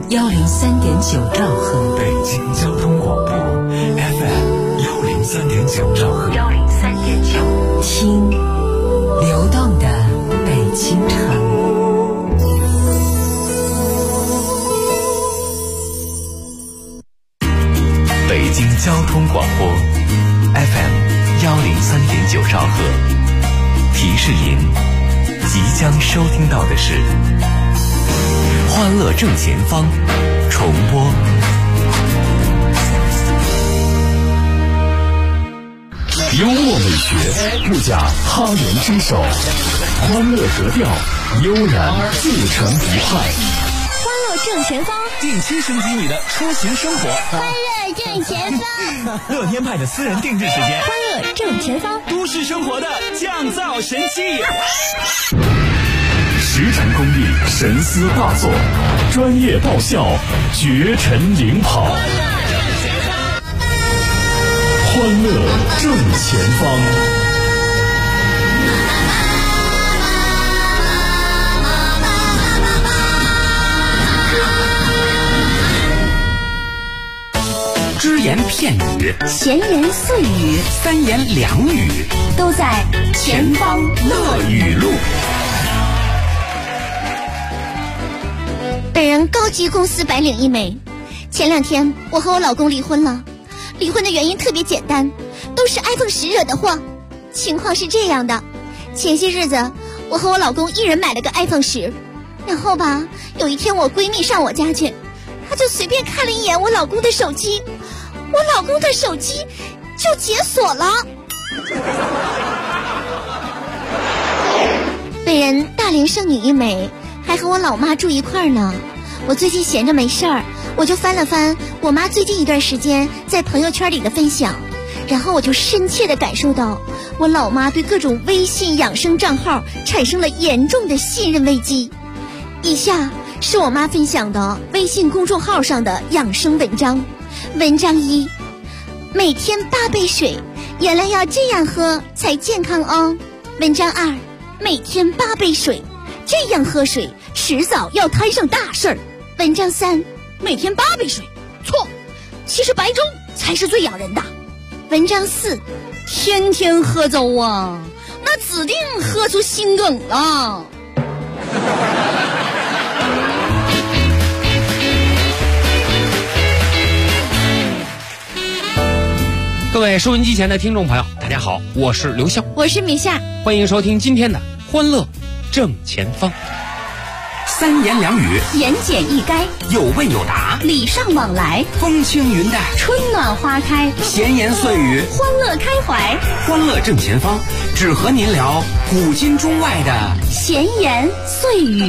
103.9兆赫， 北京交通广播 FM 103.9兆赫 ，103.9，听流动的北京城。 北京交通广播 FM 103.9兆赫，提示您即将收听到的是欢乐正前方重播。幽默美学不假他人之手，欢乐格调悠然自成一派。 欢乐正前方， 定期升级你的出行生活。 欢乐正前方， 乐天派的私人定制时间。 欢乐正前方， 都市生活的降噪神器。 实诚公益，神思大作，专业爆笑，绝尘领跑。欢乐正前方。只言片语， 闲言碎语， 三言两语， 都在前方乐语录。 本人高级公司白领一枚。前2天我和我老公离婚了，离婚的原因特别简单，都是 iPhone 10惹的祸。情况是这样的，前些日子我和我老公一人买了个 iPhone 10，然后吧，有一天我闺蜜上我家去，她就随便看了一眼我老公的手机，我老公的手机就解锁了。本人大龄剩女一枚，还和我老妈住一块儿呢。我最近闲着没事儿，我就翻了翻我妈最近一段时间在朋友圈里的分享，然后我就深切地感受到我老妈对各种微信养生账号产生了严重的信任危机。以下是我妈分享的微信公众号上的养生文章。文章1：每天8杯水，原来要这样喝才健康哦。文章2：每天8杯水，这样喝水迟早要摊上大事儿。文章3：每天8杯水，错，其实白粥才是最养人的。文章4：天天喝粥啊，那指定喝出心梗了。 各位收音机前的听众朋友，大家好，我是刘笑， 我是米夏， 欢迎收听今天的欢乐正前方。 三言两语， 言简意赅， 有问有答， 礼尚往来， 风轻云淡， 春暖花开， 闲言碎语， 欢乐开怀。 欢乐正前方，只和您聊古今中外的闲言碎语。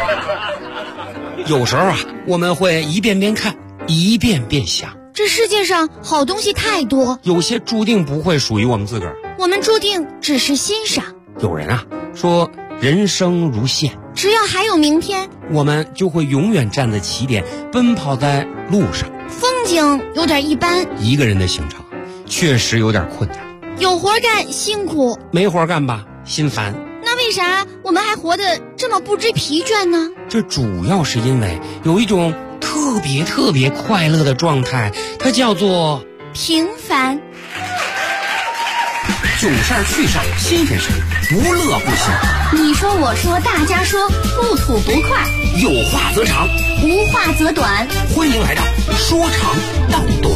有时候啊，我们会一遍遍看，一遍遍想， 这世界上好东西太多， 有些注定不会属于我们自个儿， 我们注定只是欣赏。 有人啊说人生如线， 只要还有明天， 我们就会永远站在起点，奔跑在路上。 风景有点一般， 一个人的行程确实有点困难， 有活干辛苦， 没活干吧心烦。 那为啥我们还活得这么不知疲倦呢？ 这主要是因为有一种特别快乐的状态，它叫做平凡。 囧事儿趣事儿新鲜事儿，不乐不行。 你说我说大家说，不吐不快， 有话则长， 无话则短。 欢迎来到说长道短。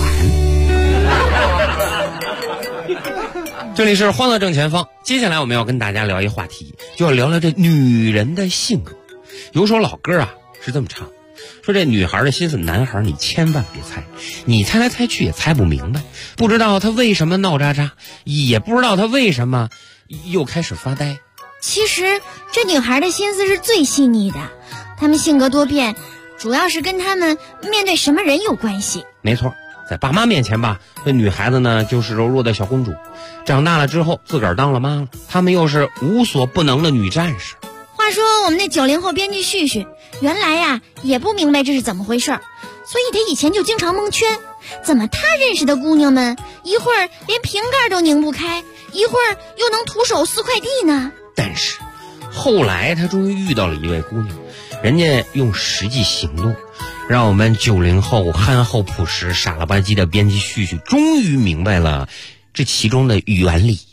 这里是欢乐正前方，接下来我们要跟大家聊一话题，就要聊聊这女人的性格。有首老歌啊是这么唱，说这女孩的心思，男孩你千万别猜，你猜来猜去也猜不明白，不知道她为什么闹喳喳，也不知道她为什么又开始发呆。 其实这女孩的心思是最细腻的，她们性格多变，主要是跟她们面对什么人有关系。 没错，在爸妈面前吧，这女孩子呢就是柔弱的小公主，长大了之后自个儿当了妈了，她们又是无所不能的女战士。 话说我们那90后编辑旭旭，原来呀也不明白这是怎么回事，所以他以前就经常蒙圈，怎么他认识的姑娘们一会儿连瓶盖都拧不开，一会儿又能徒手撕快递呢？ 但是后来他终于遇到了一位姑娘，人家用实际行动让我们90后憨厚朴实傻了吧唧的编辑旭旭终于明白了这其中的原理。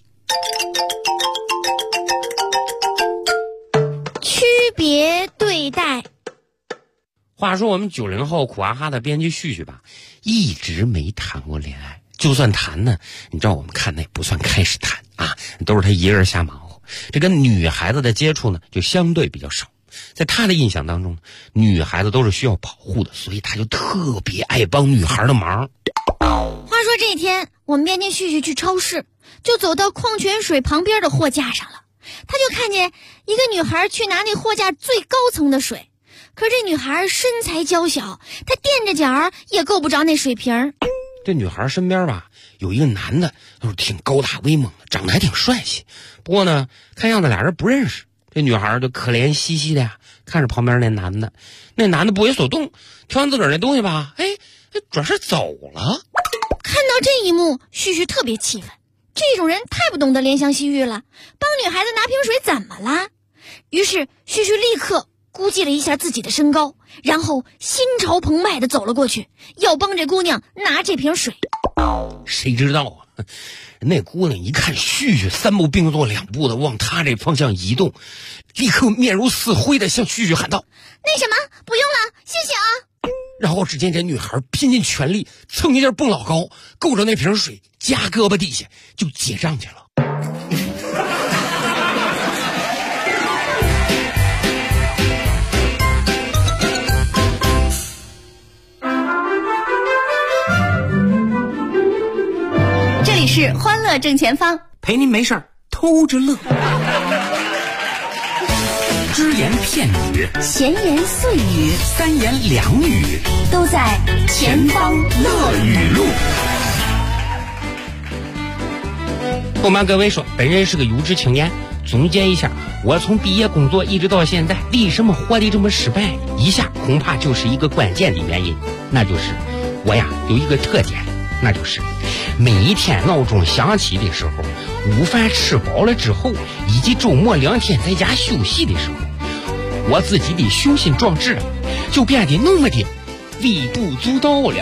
区别对待。 话说我们90后苦哈哈的编辑旭旭吧，一直没谈过恋爱，就算谈呢，你知道我们看那也不算开始谈啊，都是他一个人瞎忙活。这跟女孩子的接触呢，就相对比较少。在他的印象当中，女孩子都是需要保护的，所以他就特别爱帮女孩的忙。 话说这天，我们编辑旭旭去超市，就走到矿泉水旁边的货架上了。他就看见一个女孩去拿那货架最高层的水，可是这女孩身材娇小，她垫着脚也够不着那水瓶。 这女孩身边吧有一个男的，就是挺高大威猛的，长得还挺帅气。不过呢，看样子俩人不认识。这女孩就可怜兮兮的呀，看着旁边那男的，那男的不为所动，挑完自个儿那东西吧，转身走了。 看到这一幕，旭旭特别气愤，这种人太不懂得怜香惜玉了，帮女孩子拿瓶水怎么了？于是旭旭立刻估计了一下自己的身高，然后心潮澎湃地走了过去，要帮这姑娘拿这瓶水。 谁知道啊，那姑娘一看旭旭3步并作2步的往她这方向移动，立刻面如死灰的向旭旭喊道： 那什么，不用了，谢谢啊。 然后只见这女孩拼尽全力蹭一下蹦老高，够着那瓶水夹胳膊底下就结账去了。 这里是欢乐正前方， 陪您没事儿偷着乐。只言片语， 闲言碎语， 三言两语， 都在前方乐语录。 不瞒各位说，本人是个有志青年。总结一下，我从毕业工作一直到现在，为什么活得这么失败？以下恐怕就是一个关键的原因，那就是我呀有一个特点，那就是每一天闹钟响起的时候，午饭吃饱了之后，以及周末2天在家休息的时候，我自己的雄心壮志就变得那么的微不足道了。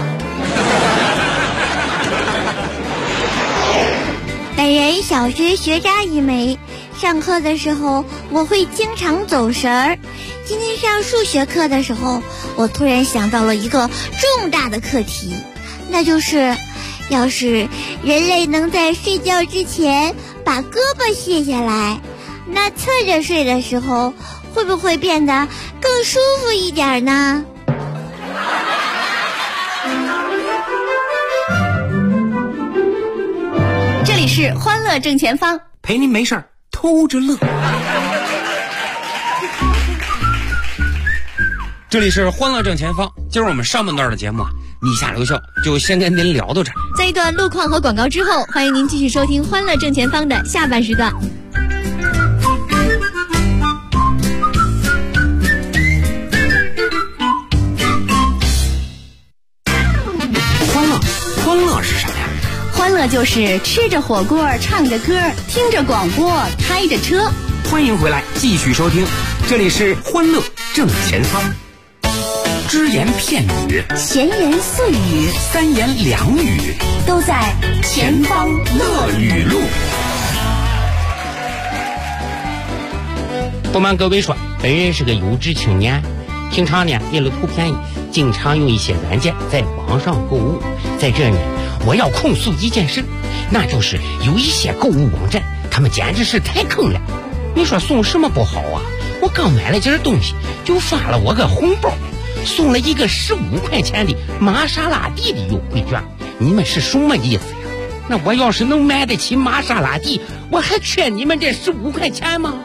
本人小学学渣一枚，上课的时候我会经常走神儿。今天上数学课的时候，我突然想到了一个重大的课题，那就是要是人类能在睡觉之前把胳膊卸下来，那侧着睡的时候会不会变得更舒服一点呢？这里是欢乐正前方， 陪您没事儿偷着乐。 这里是欢乐正前方，今儿我们上半段的节目你下留校就先跟您聊到这儿。 在一段路况和广告之后，欢迎您继续收听欢乐正前方的下半时段。 欢乐是啥呀？ 欢乐就是吃着火锅，唱着歌，听着广播，开着车。 欢迎回来，继续收听，这里是欢乐正前方。只言片语， 闲言碎语， 三言两语， 都在前方乐语录。 不瞒各位说，本人是个有志青年，平常呢为了图便宜，经常用一些软件在网上购物。在这呢，我要控诉一件事，那就是有一些购物网站，他们简直是太坑了。你说送什么不好啊？我刚买了件东西，就发了我个红包，送了一个15块钱的玛莎拉蒂的优惠券。你们是什么意思呀？那我要是能买得起玛莎拉蒂，我还缺你们这15块钱吗？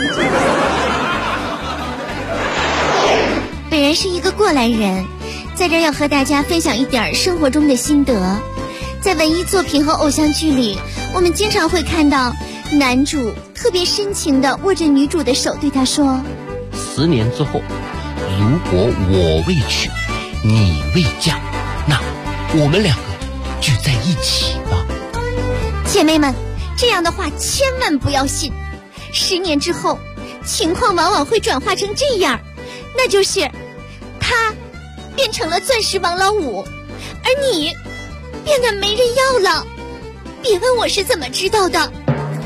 本人是一个过来人，在这要和大家分享一点生活中的心得。在文艺作品和偶像剧里，我们经常会看到男主特别深情地握着女主的手，对她说 4年之后，如果我未娶，你未嫁，那我们2个聚在一起吧。 姐妹们，这样的话千万不要信。10年之后，情况往往会转化成这样，那就是他变成了钻石王老五，而你变得没人要了。别问我是怎么知道的。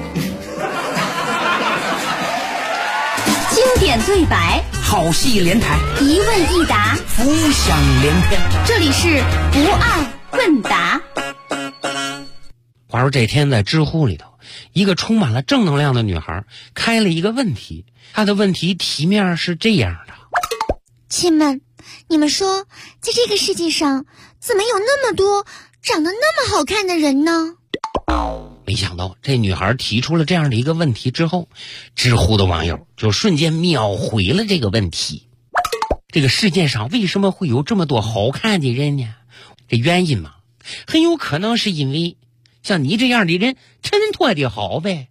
经典对白， 好戏连台， 一问一答， 浮想联翩。 这里是不二问答。 话说这天在知乎里头，一个充满了正能量的女孩开了一个问题，她的问题题面是这样的： 亲们，你们说，在这个世界上怎么有那么多长得那么好看的人呢？ 没想到这女孩提出了这样的一个问题之后，知乎的网友就瞬间秒回了这个问题。这个世界上为什么会有这么多好看的人呢？这原因嘛，很有可能是因为像你这样的人衬托的好呗。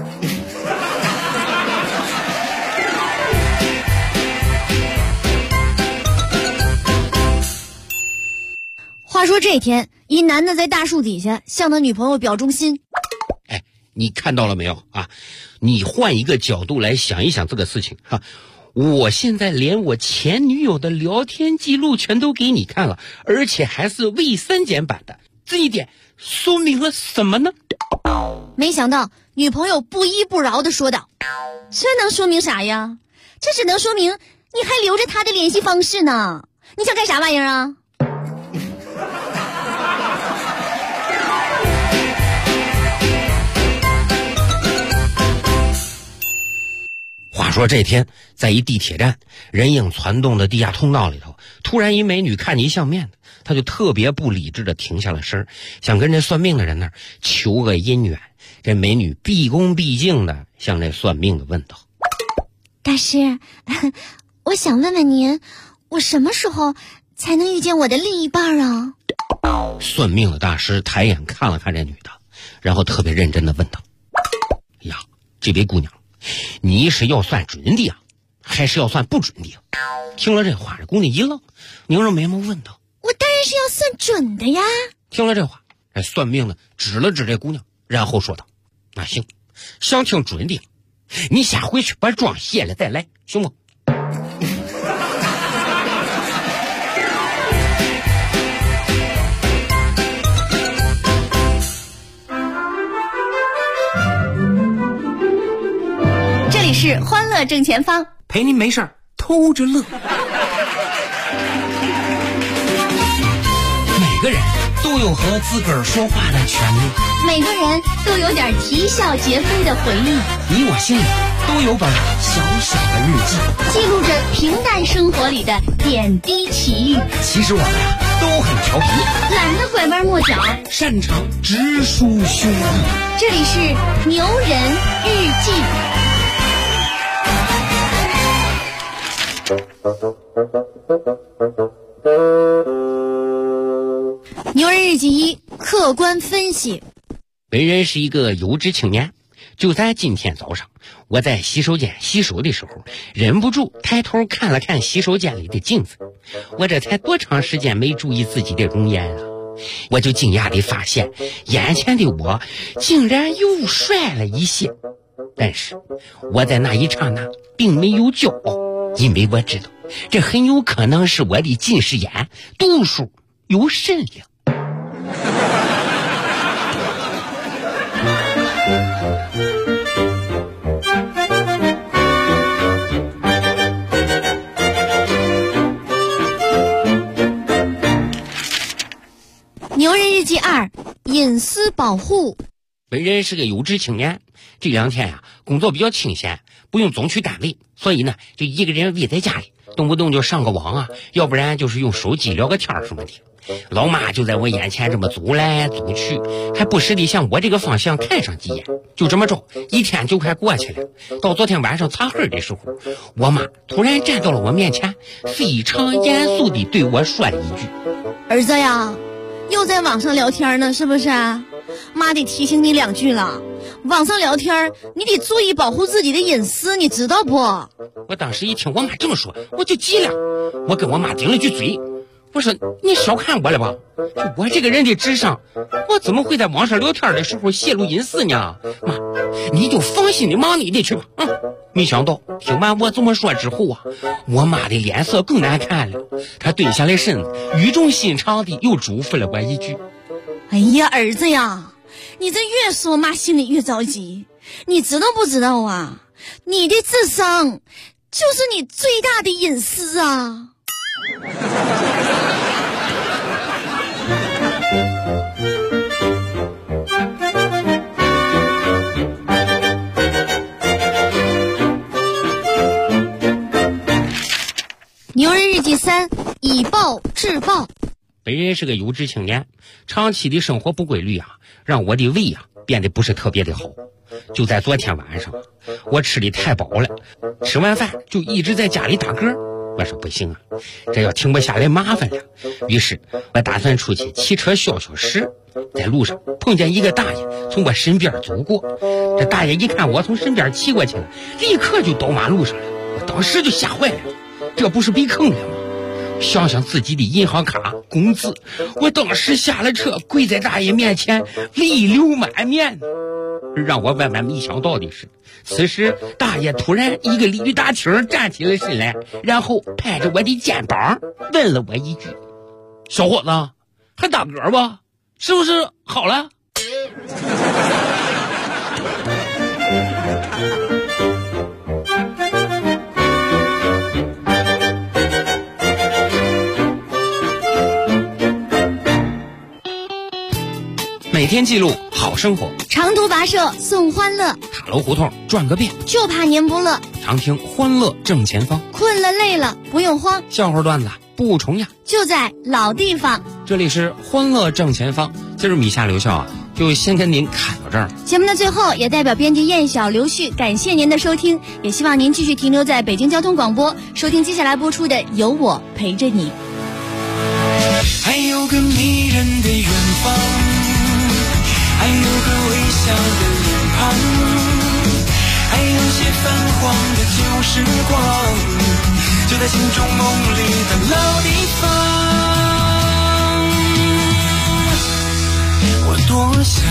话说这天，一男的在大树底下向他女朋友表忠心。 哎，你看到了没有啊？你换一个角度来想一想这个事情哈。我现在连我前女友的聊天记录全都给你看了，而且还是未删减版的，这一点说明了什么呢？ 没想到女朋友不依不饶地说道：“这能说明啥呀？这只能说明你还留着他的联系方式呢。你想干啥玩意儿啊？” 话说这天，在一地铁站人影攒动的地下通道里头，突然一美女看见一相面的，她就特别不理智的停下了身，想跟这算命的人那儿求个姻缘。这美女毕恭毕敬的向这算命的问道：“ 大师，我想问问您，我什么时候才能遇见我的另一半啊？” 算命的大师抬眼看了看这女的，然后特别认真的问道：“呀，这位姑娘，你是要算准的呀，还是要算不准的呀？”听了这话，这姑娘一愣，拧着眉毛问道：“ 我当然是要算准的呀。” 听了这话，这算命的指了指这姑娘，然后说道：“那行，想听准的，你先回去把妆卸了再来，行吗？” 这里是欢乐正前方， 陪您没事儿偷着乐。每个人都有和自个儿说话的权利， 每个人都有点啼笑皆非的回忆， 你我心里都有本小小的日记， 记录着平淡生活里的点滴奇遇。 其实我们呀都很调皮， 懒得拐弯抹角， 擅长直抒胸臆。 这里是牛人日记。牛人日记一，客观分析。 本人是一个有志青年，就在今天早上，我在洗手间洗手的时候，忍不住抬头看了看洗手间里的镜子。我这才多长时间没注意自己的容颜啊，我就惊讶地发现，眼前的我竟然又帅了一些。但是我在那一刹那并没有骄傲，因为我知道这很有可能是我的近视眼度数有甚量。 牛人日记二，隐私保护。 本人是个有志青年，这两天呀，工作比较清闲，不用总去单位，所以呢，就一个人窝在家里，动不动就上个网啊，要不然就是用手机聊个天什么的。老妈就在我眼前这么走来走去，还不时地向我这个方向看上几眼。就这么着，一天就快过去了。到昨天晚上擦黑的时候，我妈突然站到了我面前，非常严肃地对我说了一句：“ 儿子呀，又在网上聊天呢，是不是？妈得提醒你两句了，网上聊天你得注意保护自己的隐私，你知道不？” 我当时一听我妈这么说，我就急了，我跟我妈顶了句嘴，我说：“你小看我了吧？我这个人的智商，我怎么会在网上聊天的时候泄露隐私呢？妈，你就放心的忙你的去吧。” 没想到听完我这么说之后啊，我妈的脸色更难看了。她蹲下来身子，语重心长的又嘱咐了我一句： 哎呀，儿子呀，你这越说妈心里越着急。你知道不知道啊？你的智商就是你最大的隐私啊！牛人日记3：以暴制暴。 本人是个有志青年，长期的生活不规律啊，让我的胃啊变得不是特别的好。就在昨天晚上，我吃的太饱了，吃完饭就一直在家里打嗝。我说不行啊，这要停不下来麻烦了。于是我打算出去骑车消消食。在路上碰见一个大爷从我身边走过，这大爷一看我从身边骑过去了，立刻就倒马路上了。我当时就吓坏了，这不是被坑了吗？想想自己的银行卡工资，我当时下了车，跪在大爷面前，泪流满面。让我万万没想到的是，此时大爷突然一个鲤鱼打挺站起了身来，然后拍着我的肩膀问了我一句：小伙子，还打嗝吧？是不是好了？每天记录好生活， 长途跋涉送欢乐， 塔楼胡同转个遍， 就怕您不乐。 常听欢乐正前方， 困了累了不用慌， 笑话段子不重样， 就在老地方。 这里是欢乐正前方。今儿米夏留校啊，就先跟您侃到这儿。 节目的最后，也代表编辑燕晓、刘旭感谢您的收听，也希望您继续停留在北京交通广播，收听接下来播出的《有我陪着你》。 还有个迷人的远方，还有个微笑的脸庞，还有些泛黄的旧时光，就在心中梦里的老地方。我多想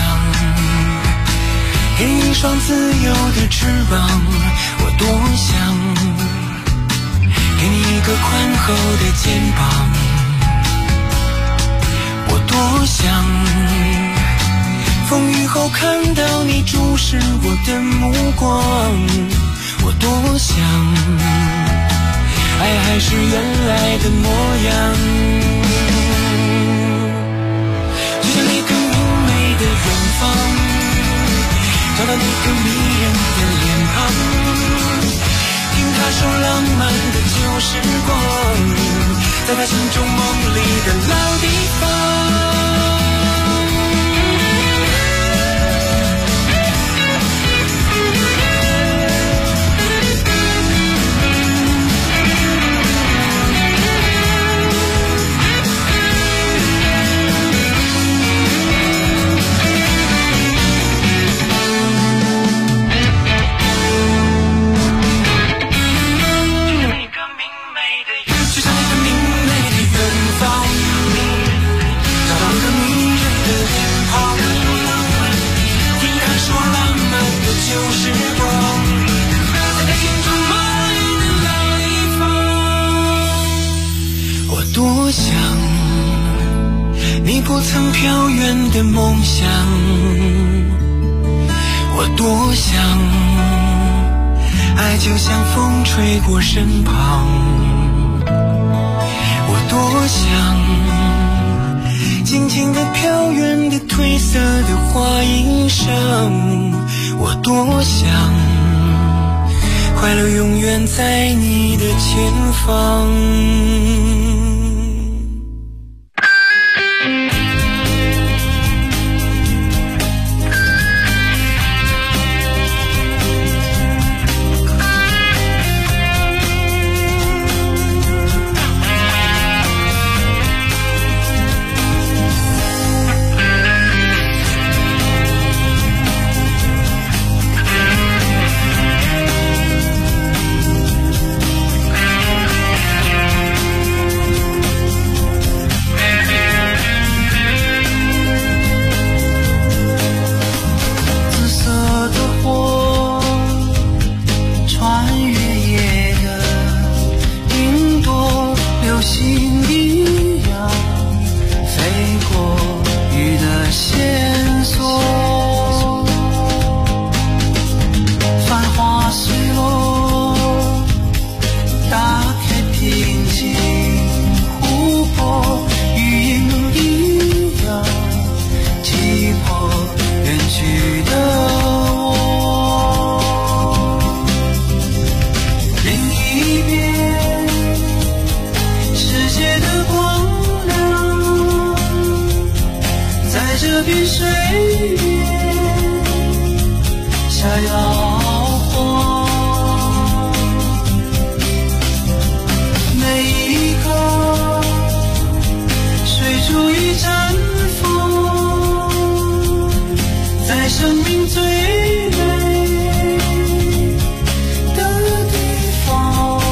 给你一双自由的翅膀，我多想给你一个宽厚的肩膀，我多想风雨后看到你注视我的目光，我多想爱还是原来的模样，就像一个明媚的远方，找到那个迷人的脸庞，听他说浪漫的旧时光，在他心中梦里的老地方。多想你不曾飘远的梦想，我多想爱就像风吹过身旁，我多想静静地飘远的褪色的花衣裳，我多想快乐永远在你的前方。 在这片水面下摇晃，每一刻水珠已绽放，在生命最美的地方。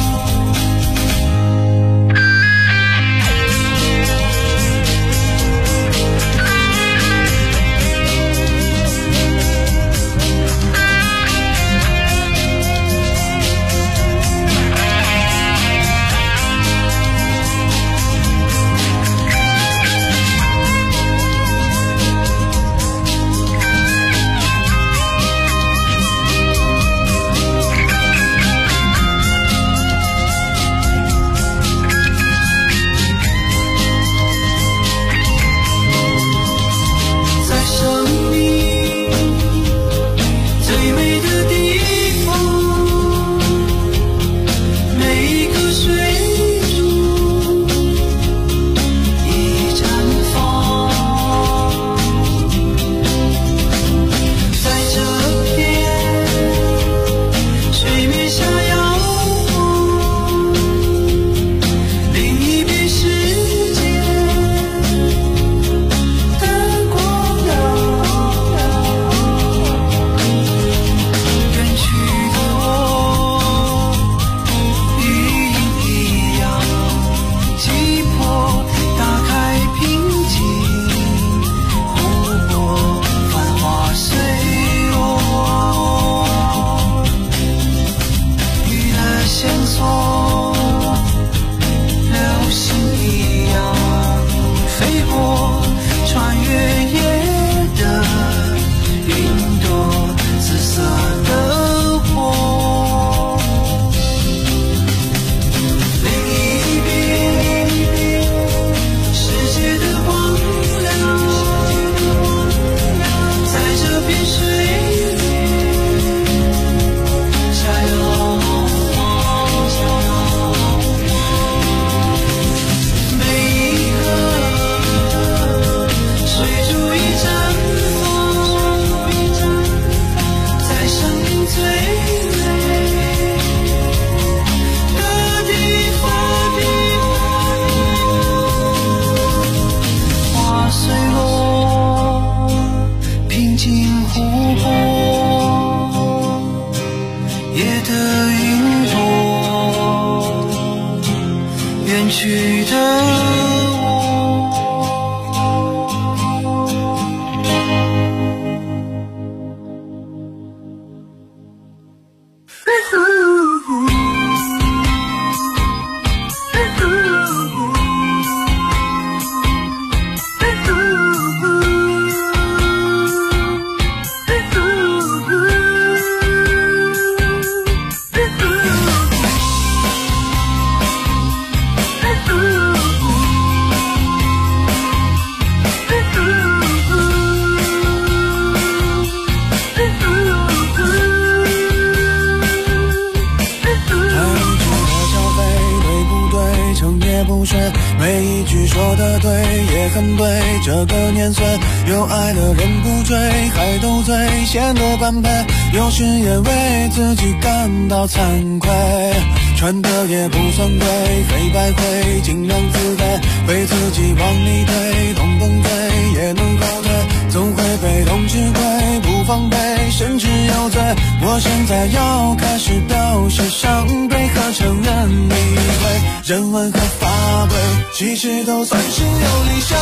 每一句说的对也很对，这个年岁有爱的人不追，还斗嘴显得般配，有时也为自己感到惭愧，穿的也不算贵，非白灰尽量自卑，被自己往里推，动动嘴也能后退，总会被动吃亏，不防备甚至有罪，我现在要开始表示伤悲和承认理会，人文和法规其实都算是有理想，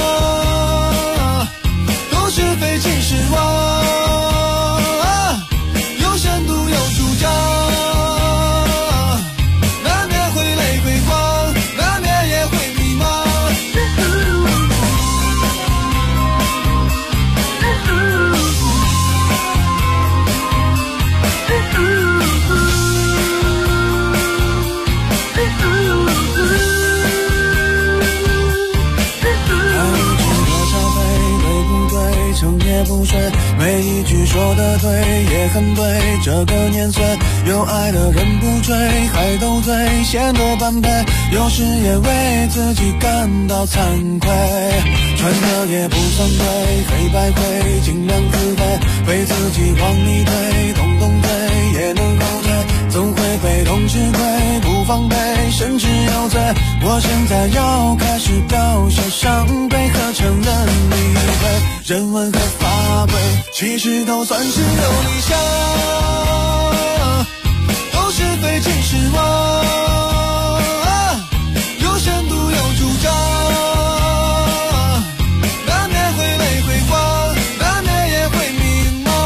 都是非其实我有深度有主张，难免会泪会慌，难免也会迷茫，爱成也不睡，每一句说得对也很对，这个年岁有爱的人不追，还斗嘴显得般配，有时也为自己感到惭愧，穿的也不算对，黑白灰尽量自卑，被自己往里推，动动嘴也能后退，总会被动吃亏，不防备甚至有罪，我现在要开始表现伤悲和承认理亏，人文和法规其实都算是有理想，都是非尽是我，有深度有主张，难免会泪会光，难免也会迷茫。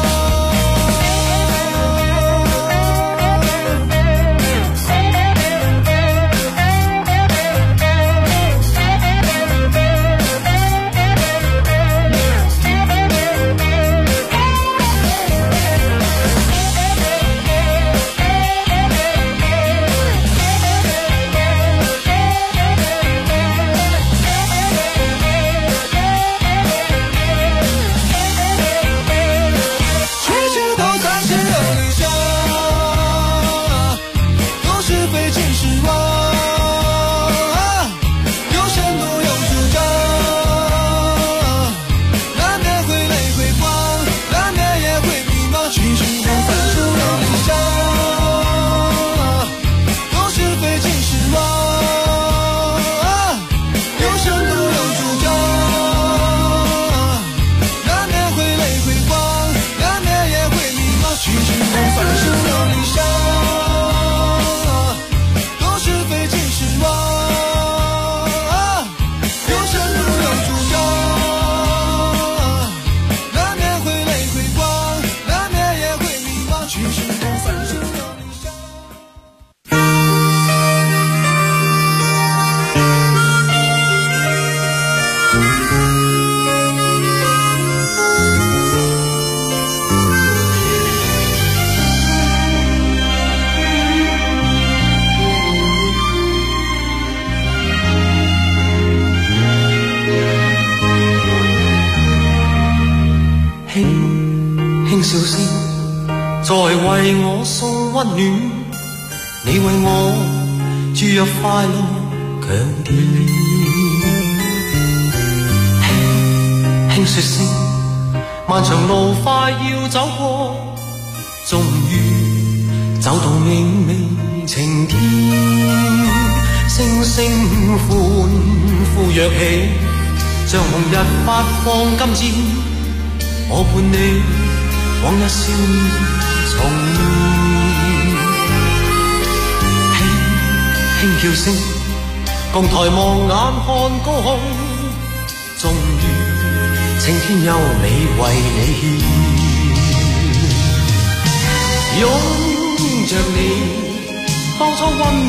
輕笑聲在為我送溫暖，你為我注入快樂強電，輕說聲漫長路快要走過，終於走到明媚晴天，星星歡呼躍起，像紅日發放金箭，我伴你往日少年重現，輕叫聲共抬望眼看高空，終於青天優美為你獻，擁着你當初溫